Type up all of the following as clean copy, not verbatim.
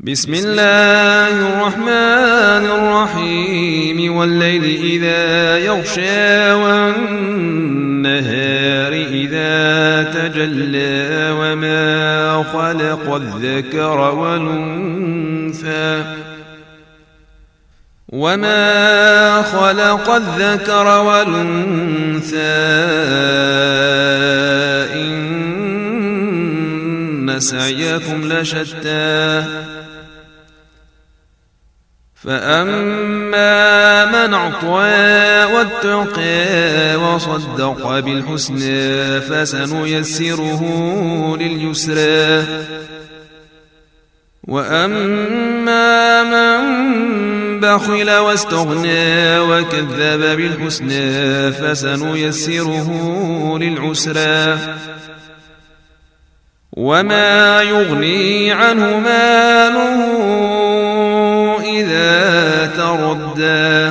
بسم الله الرحمن الرحيم والليل إذا يغشى والنهار إذا تجلى وما خلق الذكر والأنثى إن سعيكم لشتى فأما من أعطى واتقى وصدق بالحسنى فسنيسره لليسرى وأما من بخل واستغنى وكذب بالحسنى فسنيسره للعسرى وما يغني عنه ماله إذا تردى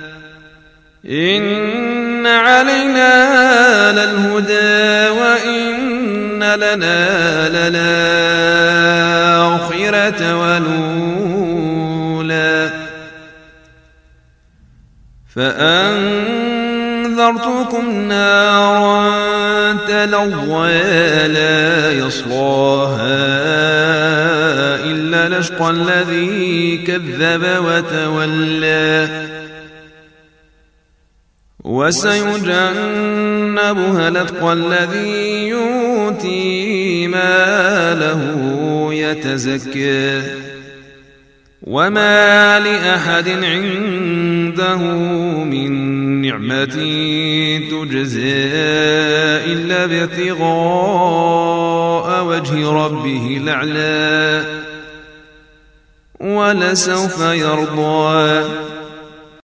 إن علينا للهدى وإن لنا للآخرة والأولى فأنذرتكم نارا تلظى لا يصلاها إلا الأشقى الذي كذب وتولى وسيجنبها الأتقى الذي يؤتي ماله يتزكى وما لأحد عنده من نعمة تجزى إلا ابتغاء وجه ربه الأعلى ولسوف يرضى